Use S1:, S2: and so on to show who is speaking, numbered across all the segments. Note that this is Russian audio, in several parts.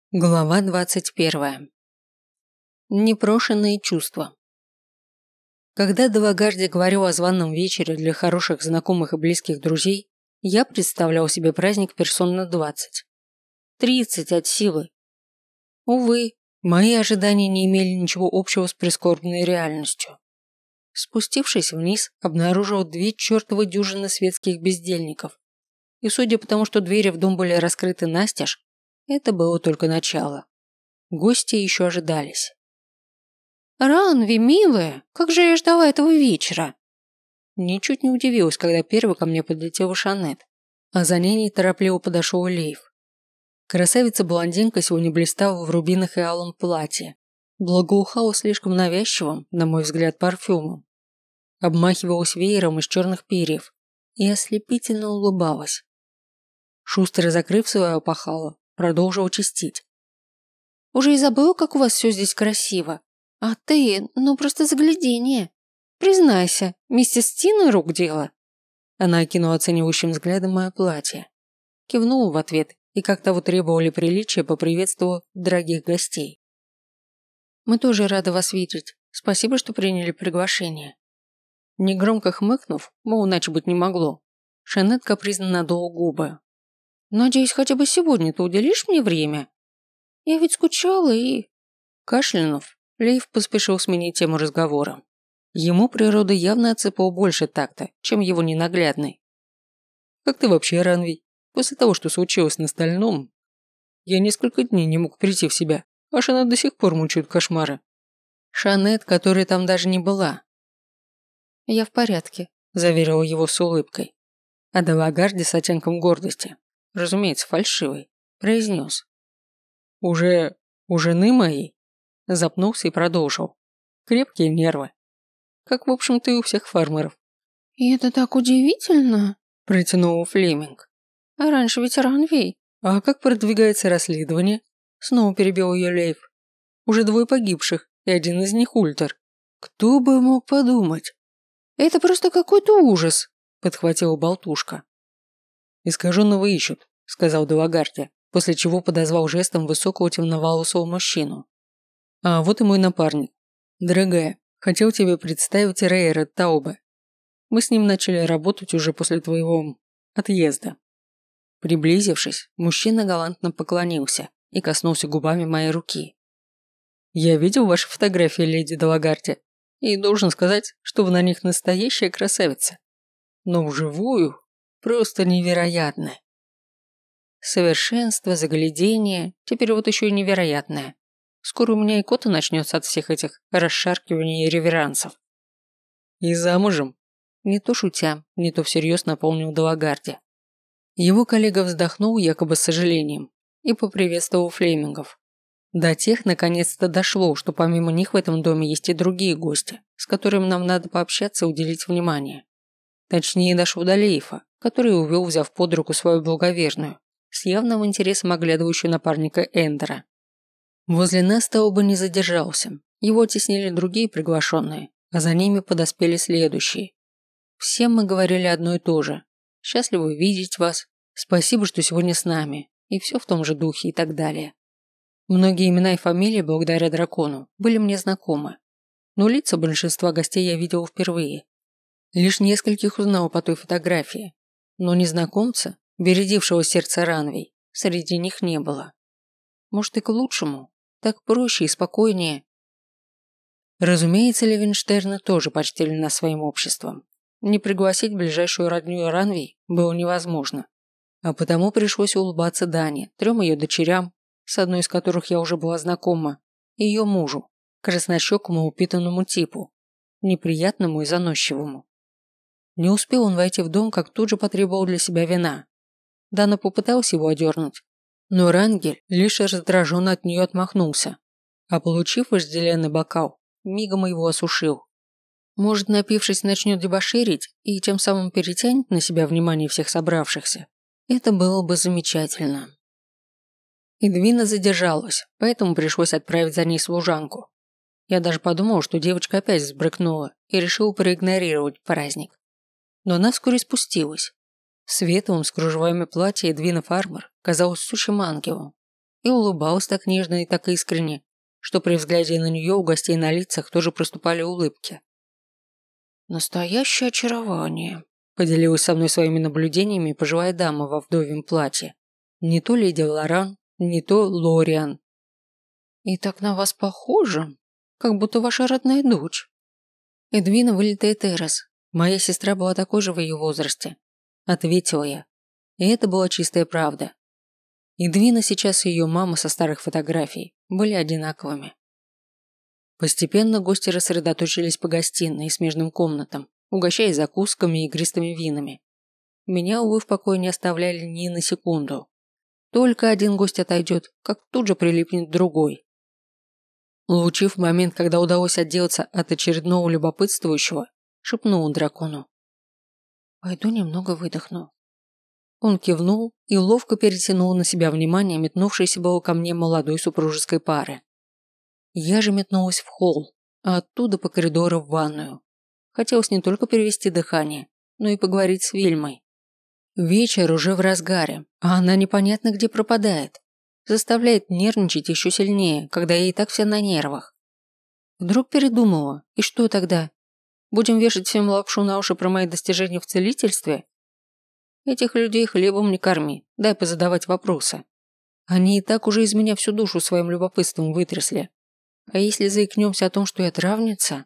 S1: Глава 21. Непрошенные чувства. Когда Далагарди говорил о званом вечере для хороших знакомых и близких друзей, я представлял себе праздник персон на 20. 30 от силы. Увы, мои ожидания не имели ничего общего с прискорбной реальностью. Спустившись вниз, обнаружил 2 чертовы дюжины светских бездельников. И судя по тому, что двери в дом были раскрыты настежь, это было только начало. Гости еще ожидались. «Ранви, милая, как же я ждала этого вечера!» Ничуть не удивилась, когда первой ко мне подлетела Шанет, а за ней неторопливо подошел Лейв. Красавица-блондинка сегодня блистала в рубинах и алом платье, благоухала слишком навязчивым, на мой взгляд, парфюмом, обмахивалась веером из черных перьев и ослепительно улыбалась. Шустро закрыв свое опахало, продолжил чистить. «Уже и забыл, как у вас все здесь красиво. А ты, ну просто загляденье. Признайся, миссис Тина рук дело». Она окинула оценивающим взглядом мое платье. Кивнула в ответ и, как того требовали приличия, поприветствовала дорогих гостей. «Мы тоже рады вас видеть. Спасибо, что приняли приглашение». Негромко хмыкнув, мол, иначе быть не могло, Шанет капризно надула губы. «Надеюсь, хотя бы сегодня ты уделишь мне время? Я ведь скучала и...» Кашлянув, Лейв поспешил сменить тему разговора. Ему природа явно отсыпала больше такта, чем его ненаглядный. «Как ты вообще, Ранвий? После того, что случилось на Стальном, я несколько дней не мог прийти в себя, аж она до сих пор мучает кошмары». Шанет, которая там даже не была. «Я в порядке», – заверила его с улыбкой. А Далагарди с оттенком гордости, разумеется, фальшивый, произнес. У жены моей?» Запнулся и продолжил. «Крепкие нервы. Как, в общем-то, и у всех фармеров». «И это так удивительно», – протянул Флеминг. «А раньше ведь Ранвей». «А как продвигается расследование?» Снова перебил ее Лейв. «Уже 2 погибших, и один из них Ультер. Кто бы мог подумать?» «Это просто какой-то ужас», – подхватила болтушка. «Искаженного ищут», – сказал Далагарди, после чего подозвал жестом высокого темноволосого мужчину. «А вот и мой напарник. Дорогая, хотел тебе представить Рейера Таубе. Мы с ним начали работать уже после твоего отъезда». Приблизившись, мужчина галантно поклонился и коснулся губами моей руки. «Я видел ваши фотографии, леди Далагарди, и должен сказать, что вы на них настоящая красавица. Но вживую просто невероятно. Совершенство, заглядение, теперь вот еще и невероятное. Скоро у меня икота начнется от всех этих расшаркиваний и реверансов». «И замужем?» Не то шутя, не то всерьез напомнил Далагарди. Его коллега вздохнул якобы с сожалением и поприветствовал Флемингов. До тех наконец-то дошло, что помимо них в этом доме есть и другие гости, с которыми нам надо пообщаться и уделить внимание. Точнее, дошло до Лейфа, который увел, взяв под руку свою благоверную, с явным интересом оглядывающую напарника Эндера. Возле нас Тауба не задержался, его оттеснили другие приглашенные, а за ними подоспели следующие. Всем мы говорили одно и то же. «Счастливы видеть вас», «Спасибо, что сегодня с нами», и все в том же духе и так далее. Многие имена и фамилии, благодаря дракону, были мне знакомы, но лица большинства гостей я видел впервые. Лишь нескольких узнал по той фотографии, но незнакомца, бередившего сердце Ранвий, среди них не было. Может, и к лучшему, так проще и спокойнее. Разумеется, Левенштерны тоже почтили нас своим обществом. Не пригласить ближайшую родню Ранвий было невозможно, а потому пришлось улыбаться Дане, 3 ее дочерям, с одной из которых я уже была знакома, и ее мужу, краснощекому упитанному типу, неприятному и заносчивому. Не успел он войти в дом, как тут же потребовал для себя вина. Дана попыталась его одернуть, но Рангель лишь раздраженно от нее отмахнулся, а получив вожделенный бокал, мигом его осушил. Может, напившись, начнет дебоширить и тем самым перетянет на себя внимание всех собравшихся. Это было бы замечательно. Эдвина задержалась, поэтому пришлось отправить за ней служанку. Я даже подумал, что девочка опять взбрыкнула и решил проигнорировать праздник. Но она вскоре спустилась. В светлом с кружевами платье Эдвина Фармер казалась сущим ангелом. и улыбалась так нежно и так искренне, что при взгляде на нее у гостей на лицах тоже проступали улыбки. «Настоящее очарование», – поделилась со мной своими наблюдениями пожилая дама во вдовьем платье. Не то леди Лоран, не то Лориан. «И так на вас похоже, как будто ваша родная дочь». Эдвина вылитая Террас. Моя сестра была такой же в ее возрасте. Ответила я. И это была чистая правда. Эдвина сейчас и ее мама со старых фотографий были одинаковыми. Постепенно гости рассредоточились по гостиной и смежным комнатам, угощаясь закусками и игристыми винами. Меня, увы, в покое не оставляли ни на секунду. Только один гость отойдет, как тут же прилипнет другой. Улучив момент, когда удалось отделаться от очередного любопытствующего, шепнул дракону. «Пойду немного выдохну». Он кивнул и ловко перетянул на себя внимание метнувшейся было ко мне молодой супружеской пары. Я же метнулась в холл, а оттуда по коридору в ванную. Хотелось не только перевести дыхание, но и поговорить с Вильмой. Вечер уже в разгаре, а она непонятно где пропадает. Заставляет нервничать еще сильнее, когда я и так вся на нервах. Вдруг передумала, и что тогда? Будем вешать всем лапшу на уши про мои достижения в целительстве? Этих людей хлебом не корми, дай позадавать вопросы. Они и так уже из меня всю душу своим любопытством вытрясли. А если заикнемся о том, что я травница?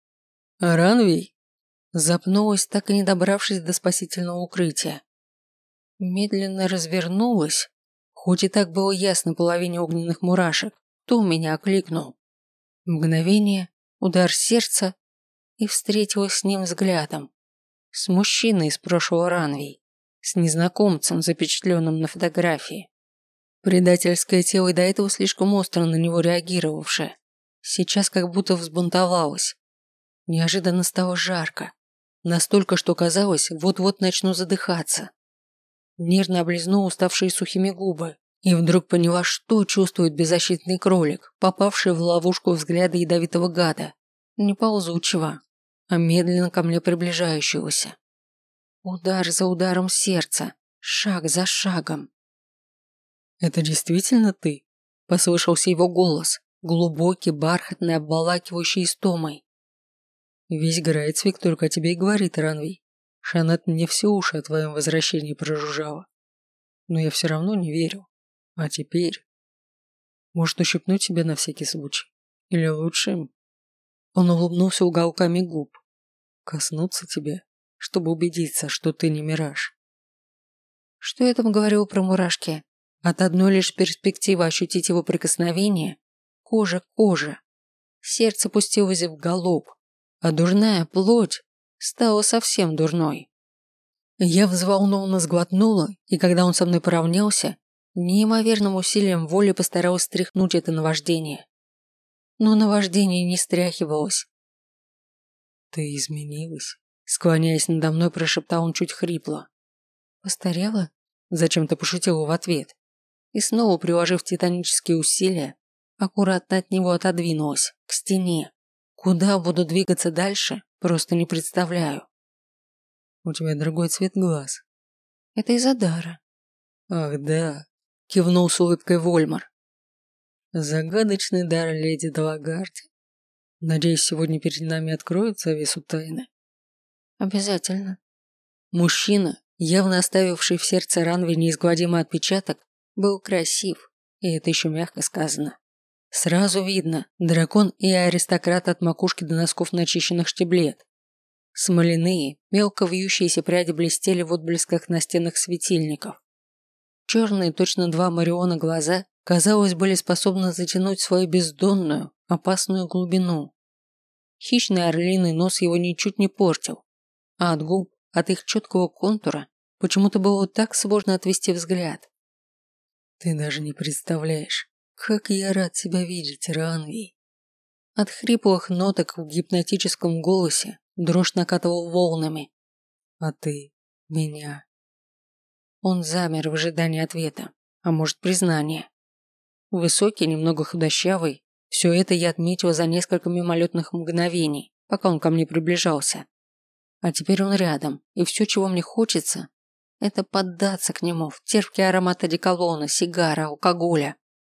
S1: Ранвей? Запнулась, так и не добравшись до спасительного укрытия. Медленно развернулась. Хоть и так было ясно половине огненных мурашек, кто меня окликнул. Мгновение, удар сердца, и встретилась с ним взглядом. С мужчиной из прошлого Ранвей, с незнакомцем, запечатленным на фотографии. Предательское тело и до этого слишком остро на него реагировавшее, сейчас как будто взбунтовалось. Неожиданно стало жарко, настолько, что казалось, вот-вот начну задыхаться. Нервно облизнула уставшие сухими губы и вдруг поняла, что чувствует беззащитный кролик, попавший в ловушку взгляда ядовитого гада, не ползучего, а медленно ко мне приближающегося. Удар за ударом сердца, шаг за шагом. «Это действительно ты?» – послышался его голос, глубокий, бархатный, обволакивающий истомой. «Весь Грайцвик только о тебе и говорит, Ранвей. Шанет мне все уши о твоем возвращении прожужжала. Но я все равно не верю. А теперь... Может, ущипнуть тебя на всякий случай? Или лучше...» Он улыбнулся уголками губ. «Коснуться тебя, чтобы убедиться, что ты не мираж». Что я там говорил про мурашки? От одной лишь перспективы ощутить его прикосновение, кожа к коже, сердце пустилось в галоп, а дурная плоть стала совсем дурной. Я взволнованно сглотнула, и когда он со мной поравнялся, неимоверным усилием воли постаралась стряхнуть это наваждение. Но наваждение не стряхивалось. «Ты изменилась», — склоняясь надо мной, прошептал он чуть хрипло. «Постарела?» — зачем-то пошутила в ответ. И снова, приложив титанические усилия, аккуратно от него отодвинулась, к стене. Куда буду двигаться дальше, просто не представляю. «У тебя другой цвет глаз». «Это из-за дара». «Ах, да», — кивнул с улыбкой Вольмар. «Загадочный дар леди Далагарди. Надеюсь, сегодня перед нами откроют завесу тайны». «Обязательно». Мужчина, явно оставивший в сердце Ранвей неизгладимый отпечаток, был красив, и это еще мягко сказано. Сразу видно, дракон и аристократ от макушки до носков начищенных штиблет. Смоляные, мелко вьющиеся пряди блестели в отблесках настенных светильников. Черные, точно два Мариона глаза, казалось, были способны затянуть свою бездонную, опасную глубину. Хищный орлиный нос его ничуть не портил, а от губ, от их четкого контура, почему-то было так сложно отвести взгляд. «Ты даже не представляешь, как я рад тебя видеть, Ранвей!» От хриплых ноток в гипнотическом голосе дрожь накатывал волнами. «А ты меня?» Он замер в ожидании ответа, а может признания. Высокий, немного худощавый, все это я отметила за несколько мимолетных мгновений, пока он ко мне приближался. А теперь он рядом, и все, чего мне хочется, это поддаться к нему в терпкий аромат одеколона, сигара, алкоголя,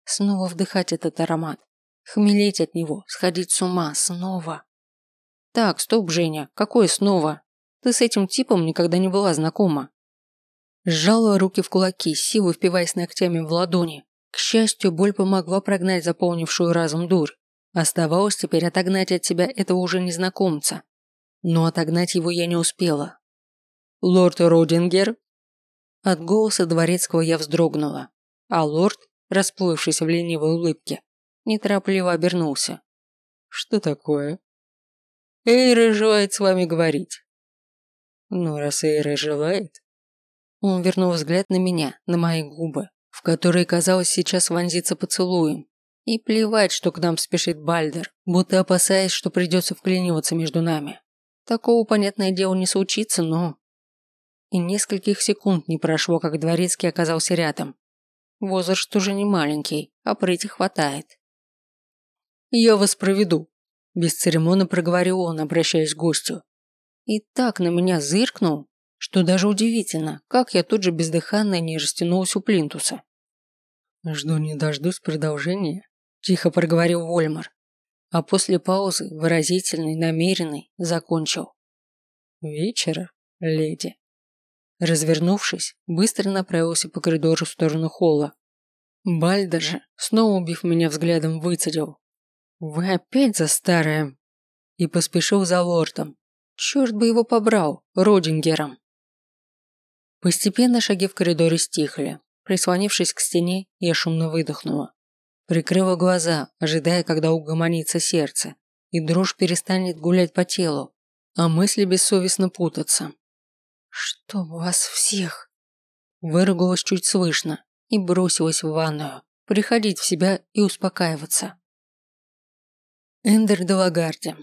S1: Снова вдыхать этот аромат. Хмелеть от него, сходить с ума, снова. Так, стоп, Женя, какое снова? Ты с этим типом никогда не была знакома. Сжала руки в кулаки, силой впиваясь ногтями в ладони. К счастью, боль помогла прогнать заполнившую разум дурь. Оставалось теперь отогнать от себя этого уже незнакомца. Но отогнать его я не успела. «Лорд Родингер?» От голоса дворецкого я вздрогнула, а лорд, расплывшись в ленивой улыбке, неторопливо обернулся. «Что такое?» «Эйра желает с вами говорить». «Ну, раз Эйра желает...» Он вернул взгляд на меня, на мои губы, в которые, казалось, сейчас вонзится поцелуем. И плевать, что к нам спешит Бальдер, будто опасаясь, что придется вклиниваться между нами. Такого, понятное дело, не случится, но... И нескольких секунд не прошло, как дворецкий оказался рядом. Возраст уже не маленький, а прыти хватает. «Я вас проведу», – бесцеремонно проговорил он, обращаясь к гостю. И так на меня зыркнул, что даже удивительно, как я тут же бездыханно не растянулась у плинтуса. «Жду не дождусь продолжения», – тихо проговорил Вольмар, а после паузы, выразительный, намеренный, закончил. «Вечера, леди». Развернувшись, быстро направился по коридору в сторону холла. Бальдер же, снова убив меня взглядом, выцедил. «Вы опять за старое?» И поспешил за лордом. Черт бы его побрал, Родингером. Постепенно шаги в коридоре стихли. Прислонившись к стене, я шумно выдохнула. Прикрыла глаза, ожидая, когда угомонится сердце, и дрожь перестанет гулять по телу, а мысли бессовестно путаться. «Чтоб вас всех!» Выругалась чуть слышно и бросилась в ванную, приходить в себя и успокаиваться. Эндер де Лагарди.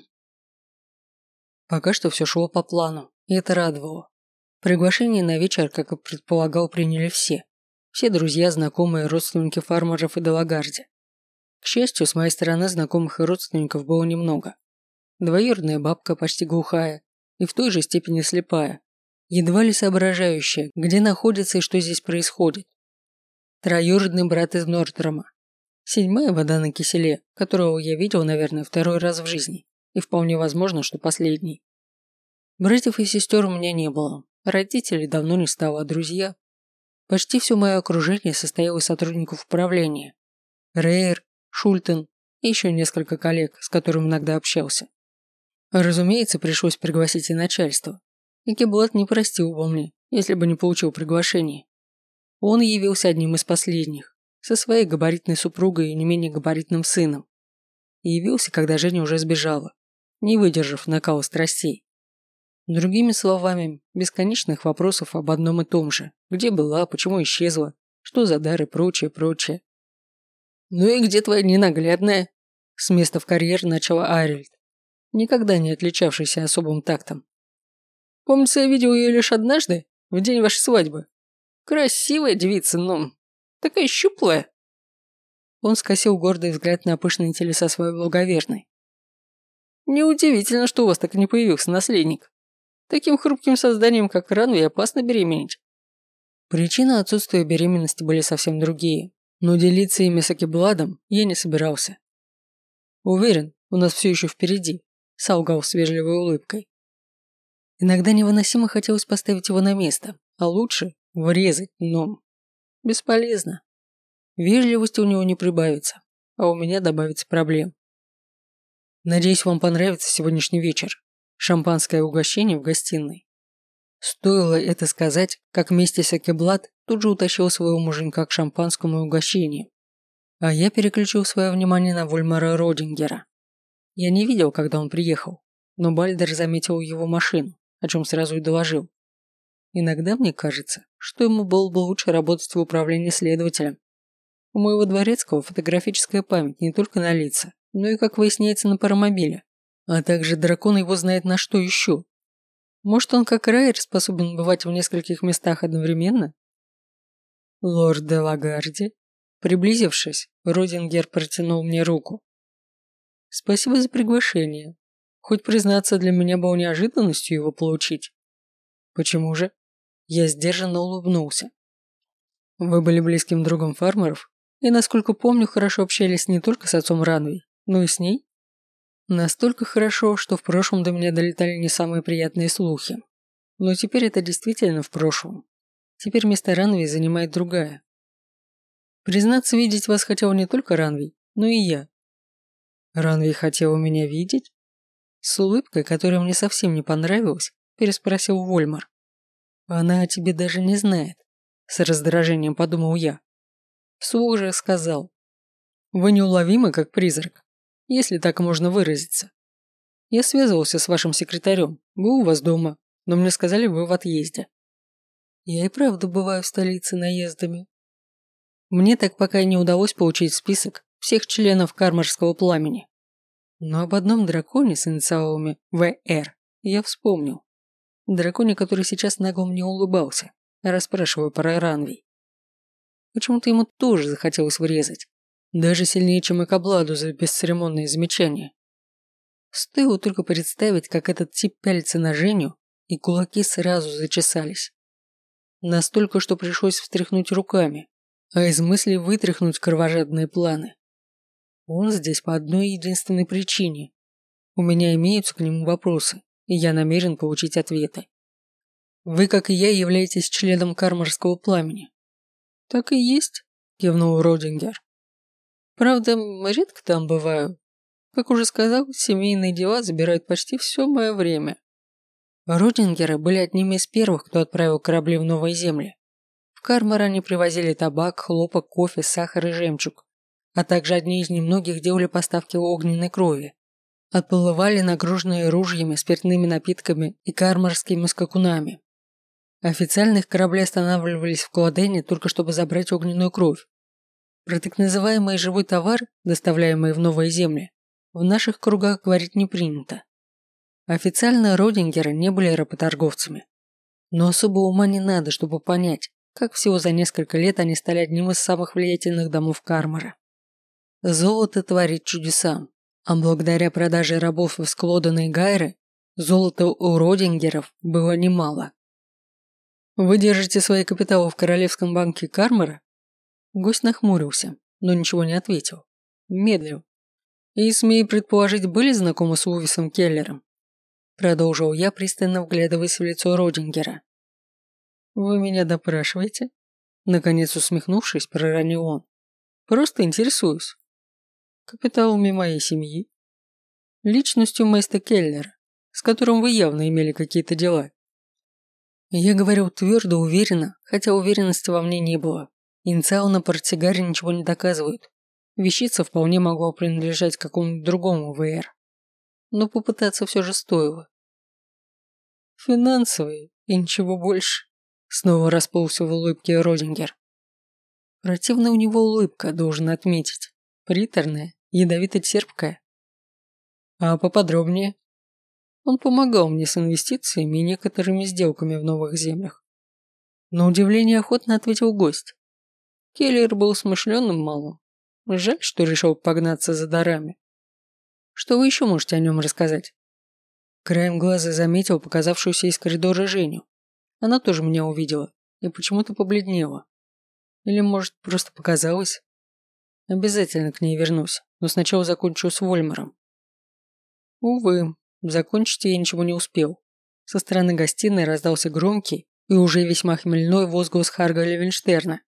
S1: Пока что все шло по плану, и это радовало. Приглашение на вечер, как и предполагал, приняли все. Все друзья, знакомые, родственники фармеров и де Лагарди. К счастью, с моей стороны знакомых и родственников было немного. Двоюродная бабка, почти глухая, и в той же степени слепая, едва ли соображающая, где находится и что здесь происходит. Троюродный брат из Нордрома. Седьмая вода на киселе, которого я видел, наверное, второй раз в жизни, и вполне возможно, что последний. Братьев и сестер у меня не было, родителей давно не стало, а друзья. Почти все мое окружение состояло из сотрудников управления. Рейер, Шультен и еще несколько коллег, с которыми иногда общался. Разумеется, пришлось пригласить и начальство. И Кеблат не простил бы мне, если бы не получил приглашение. Он явился одним из последних, со своей габаритной супругой и не менее габаритным сыном. И явился, когда Женя уже сбежала, не выдержав накала страстей. Другими словами, бесконечных вопросов об одном и том же. Где была, почему исчезла, что за дар и прочее, прочее. «Ну и где твоя ненаглядная?» С места в карьер начала Арильд, никогда не отличавшийся особым тактом. «Помнится, я видел ее лишь однажды, в день вашей свадьбы. Красивая девица, но такая щуплая». Он скосил гордый взгляд на пышные телеса своей благоверной. «Неудивительно, что у вас так и не появился наследник. Таким хрупким созданием, как Рану, и опасно беременеть». Причины отсутствия беременности были совсем другие, но делиться ими с Акебладом я не собирался. «Уверен, у нас все еще впереди», – солгал с вежливой улыбкой. Иногда невыносимо хотелось поставить его на место, а лучше врезать, но бесполезно. Вежливости у него не прибавится, а у меня добавится проблем. Надеюсь, вам понравится сегодняшний вечер. Шампанское угощение в гостиной. Стоило это сказать, как вместе с Акеблад тут же утащил своего муженька к шампанскому угощению. А я переключил свое внимание на Вольмара Родингера. Я не видел, когда он приехал, но Бальдер заметил его машину, о чем сразу и доложил. Иногда мне кажется, что ему было бы лучше работать в управлении следователем. У моего дворецкого фотографическая память не только на лица, но и, как выясняется, на паромобиле. А также дракон его знает на что еще. Может, он, как Райер, способен бывать в нескольких местах одновременно? Лорд де Лагарди, приблизившись, Родингер протянул мне руку. Спасибо за приглашение. Хоть, признаться, для меня было неожиданностью его получить. Почему же? Я сдержанно улыбнулся. Вы были близким другом фармеров? И, насколько помню, хорошо общались не только с отцом Ранви, но и с ней. Настолько хорошо, что в прошлом до меня долетали не самые приятные слухи. Но теперь это действительно в прошлом. Теперь место Ранви занимает другая. Признаться, видеть вас хотел не только Ранви, но и я. Ранви хотела меня видеть? С улыбкой, которая мне совсем не понравилась, переспросил Вольмар. Она о тебе даже не знает. С раздражением подумал я. Вслух же сказал. Вы неуловимы, как призрак, если так можно выразиться. Я связывался с вашим секретарем, был у вас дома, но мне сказали, вы в отъезде. Я и правда бываю в столице наездами. Мне так пока и не удалось получить список всех членов Кармарского пламени. Но об одном драконе с инициалами ВР я вспомнил. Драконе, который сейчас нагло мне улыбался, расспрашивая про Ранви. Почему-то ему тоже захотелось врезать. Даже сильнее, чем и Кабладу за бесцеремонные замечания. Стоило только представить, как этот тип пялится на Женю, и кулаки сразу зачесались. Настолько, что пришлось встряхнуть руками, а из мыслей вытряхнуть кровожадные планы. Он здесь по одной единственной причине. У меня имеются к нему вопросы, и я намерен получить ответы. Вы, как и я, являетесь членом Кармарского пламени. Так и есть, кивнул Родингер. Правда, редко там бываю. Как уже сказал, семейные дела забирают почти все мое время. Родингеры были одними из первых, кто отправил корабли в новые земли. В Кармар они привозили табак, хлопок, кофе, сахар и жемчуг, а также одни из немногих делали поставки огненной крови. Отплывали нагруженные ружьями, спиртными напитками и кармарскими скакунами. Официальных кораблей останавливались в Кладене только чтобы забрать огненную кровь. Про так называемый живой товар, доставляемый в новые земли, в наших кругах говорить не принято. Официально Родингеры не были работорговцами. Но особо ума не надо, чтобы понять, как всего за несколько лет они стали одним из самых влиятельных домов Кармара. Золото творит чудеса, а благодаря продаже рабов из Клодена и Гайры, золота у Родингеров было немало. «Вы держите свои капиталы в Королевском банке Кармара?» Гость нахмурился, но ничего не ответил. Медлил. «И, смею предположить, были знакомы с Увисом Келлером?» Продолжил я, пристально вглядываясь в лицо Родингера. «Вы меня допрашиваете?» Наконец усмехнувшись, проронил он. «Просто интересуюсь. Капиталами моей семьи. Личностью Мэйста Келлера, с которым вы явно имели какие-то дела». Я говорил твердо, уверенно, хотя уверенности во мне не было. Инициалы на портсигаре ничего не доказывают. Вещица вполне могла принадлежать какому-нибудь другому ВР. Но попытаться все же стоило. Финансовые и ничего больше. Снова расплылся в улыбке Родингер. Противная у него улыбка, должен отметить. Приторная, ядовито-терпкая. А поподробнее? Он помогал мне с инвестициями и некоторыми сделками в новых землях. На удивление охотно ответил гость. Келлер был смышленым малым. Жаль, что решил погнаться за дарами. Что вы еще можете о нем рассказать? Краем глаза заметил показавшуюся из коридора Женю. Она тоже меня увидела и почему-то побледнела. Или, может, просто показалось? Обязательно к ней вернусь, но сначала закончу с Вольмаром. Увы, закончить я ничего не успел. Со стороны гостиной раздался громкий и уже весьма хмельной возглас Харга Левенштерна.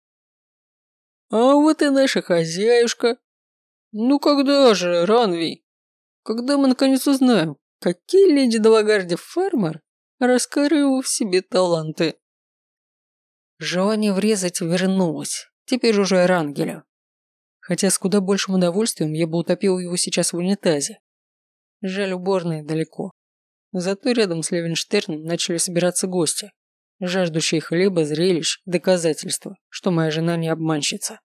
S1: «А вот и наша хозяюшка! Ну когда же, Ранви? Когда мы наконец узнаем, какие леди Далагарди Фармер раскрыла в себе таланты?» Желание врезать вернулось, теперь уже Рангеля. Хотя с куда большим удовольствием я бы утопил его сейчас в унитазе. Жаль, уборная далеко. Зато рядом с Левенштерном начали собираться гости, жаждущие хлеба, зрелищ, доказательства, что моя жена не обманщица.